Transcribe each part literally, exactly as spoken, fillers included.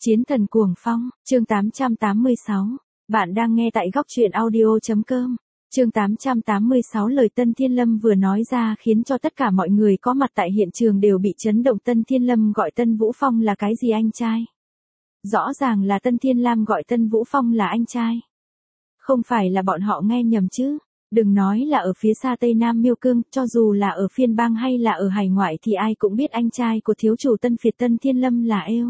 Chiến thần cuồng phong, chương tám trăm tám mươi sáu. Bạn đang nghe tại góc truyện audio.com. Chương tám trăm tám mươi sáu lời Tân Thiên Lâm vừa nói ra khiến cho tất cả mọi người có mặt tại hiện trường đều bị chấn động. Tân Thiên Lâm gọi Tân Vũ Phong là cái gì anh trai? Rõ ràng là Tân Thiên Lam gọi Tân Vũ Phong là anh trai. Không phải là bọn họ nghe nhầm chứ? Đừng nói là ở phía xa Tây Nam Miêu Cương, cho dù là ở phiên bang hay là ở hải ngoại thì ai cũng biết anh trai của thiếu chủ Tân Việt Tân Thiên Lâm là Êu.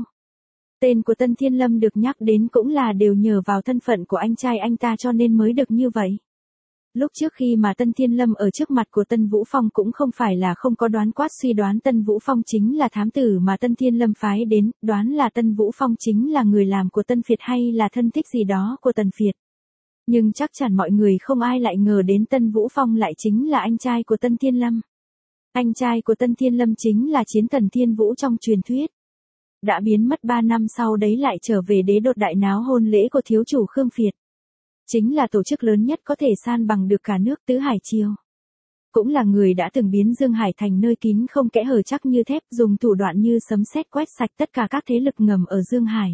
Tên của Tân Thiên Lâm được nhắc đến cũng là đều nhờ vào thân phận của anh trai anh ta cho nên mới được như vậy. Lúc trước khi mà Tân Thiên Lâm ở trước mặt của Tân Vũ Phong cũng không phải là không có đoán quát suy đoán Tân Vũ Phong chính là thám tử mà Tân Thiên Lâm phái đến, đoán là Tân Vũ Phong chính là người làm của Tân Việt hay là thân thích gì đó của Tần Việt. Nhưng chắc chắn mọi người không ai lại ngờ đến Tân Vũ Phong lại chính là anh trai của Tân Thiên Lâm. Anh trai của Tân Thiên Lâm chính là chiến thần Thiên Vũ trong truyền thuyết. Đã biến mất ba năm sau đấy lại trở về đế đột đại náo hôn lễ của thiếu chủ Khương Việt. Chính là tổ chức lớn nhất có thể san bằng được cả nước Tứ Hải Triều. Cũng là người đã từng biến Dương Hải thành nơi kín không kẽ hở chắc như thép, dùng thủ đoạn như sấm sét quét sạch tất cả các thế lực ngầm ở Dương Hải.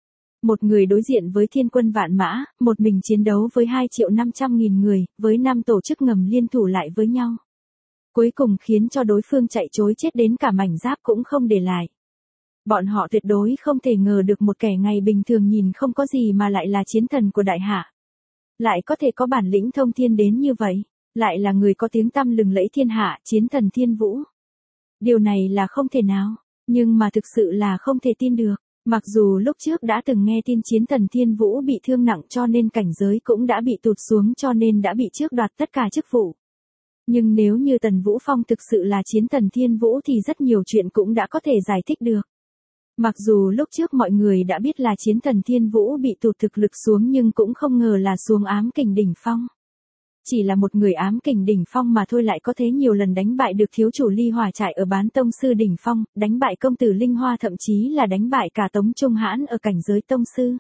Một người đối diện với thiên quân vạn mã, một mình chiến đấu với hai triệu năm trăm nghìn người, với năm tổ chức ngầm liên thủ lại với nhau. Cuối cùng khiến cho đối phương chạy trối chết đến cả mảnh giáp cũng không để lại. Bọn họ tuyệt đối không thể ngờ được một kẻ ngày bình thường nhìn không có gì mà lại là chiến thần của đại hạ. Lại có thể có bản lĩnh thông thiên đến như vậy, lại là người có tiếng tăm lừng lẫy thiên hạ, chiến thần Thiên Vũ. Điều này là không thể nào, nhưng mà thực sự là không thể tin được. Mặc dù lúc trước đã từng nghe tin chiến thần Thiên Vũ bị thương nặng cho nên cảnh giới cũng đã bị tụt xuống cho nên đã bị trước đoạt tất cả chức vụ. Nhưng nếu như Tần Vũ Phong thực sự là chiến thần Thiên Vũ thì rất nhiều chuyện cũng đã có thể giải thích được. Mặc dù lúc trước mọi người đã biết là chiến thần Thiên Vũ bị tụt thực lực xuống nhưng cũng không ngờ là xuống ám kình đỉnh phong. Chỉ là một người ám kình đỉnh phong mà thôi lại có thế nhiều lần đánh bại được thiếu chủ Ly Hỏa Trại ở bán tông sư đỉnh phong, đánh bại công tử Linh Hoa thậm chí là đánh bại cả Tống Trung Hãn ở cảnh giới tông sư.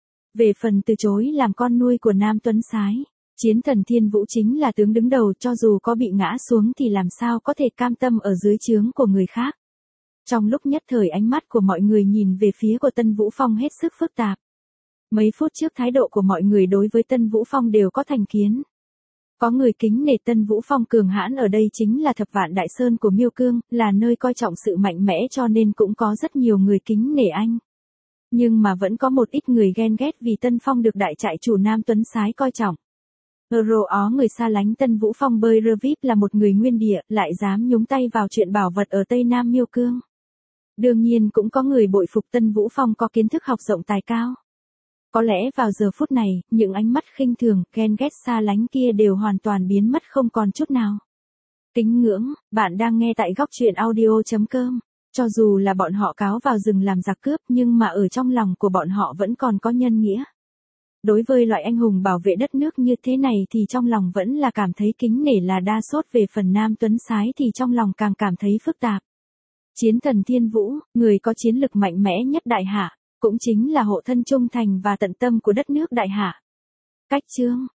Về phần từ chối làm con nuôi của Nam Tuấn Sái, chiến thần Thiên Vũ chính là tướng đứng đầu cho dù có bị ngã xuống thì làm sao có thể cam tâm ở dưới trướng của người khác. Trong lúc nhất thời ánh mắt của mọi người nhìn về phía của Tân Vũ Phong hết sức phức tạp. Mấy phút trước thái độ của mọi người đối với Tân Vũ Phong đều có thành kiến. Có người kính nể Tân Vũ Phong cường hãn ở đây chính là thập vạn đại sơn của Miêu Cương, là nơi coi trọng sự mạnh mẽ cho nên cũng có rất nhiều người kính nể anh. Nhưng mà vẫn có một ít người ghen ghét vì Tân Phong được đại trại chủ Nam Tuấn Sái coi trọng. Euro ó người xa lánh Tân Vũ Phong bơi rơ víp là một người nguyên địa, lại dám nhúng tay vào chuyện bảo vật ở Tây Nam Miêu Cương. Đương nhiên cũng có người bội phục Tân Vũ Phong có kiến thức học rộng tài cao. Có lẽ vào giờ phút này, những ánh mắt khinh thường, ghen ghét xa lánh kia đều hoàn toàn biến mất không còn chút nào. Kính ngưỡng, bạn đang nghe tại góc truyện audio.com. Cho dù là bọn họ cáo vào rừng làm giặc cướp nhưng mà ở trong lòng của bọn họ vẫn còn có nhân nghĩa. Đối với loại anh hùng bảo vệ đất nước như thế này thì trong lòng vẫn là cảm thấy kính nể là đa sốt, về phần Nam Tuấn Sái thì trong lòng càng cảm thấy phức tạp. Chiến thần Thiên Vũ, người có chiến lực mạnh mẽ nhất đại hạ, cũng chính là hộ thân trung thành và tận tâm của đất nước đại hạ. Cách chương,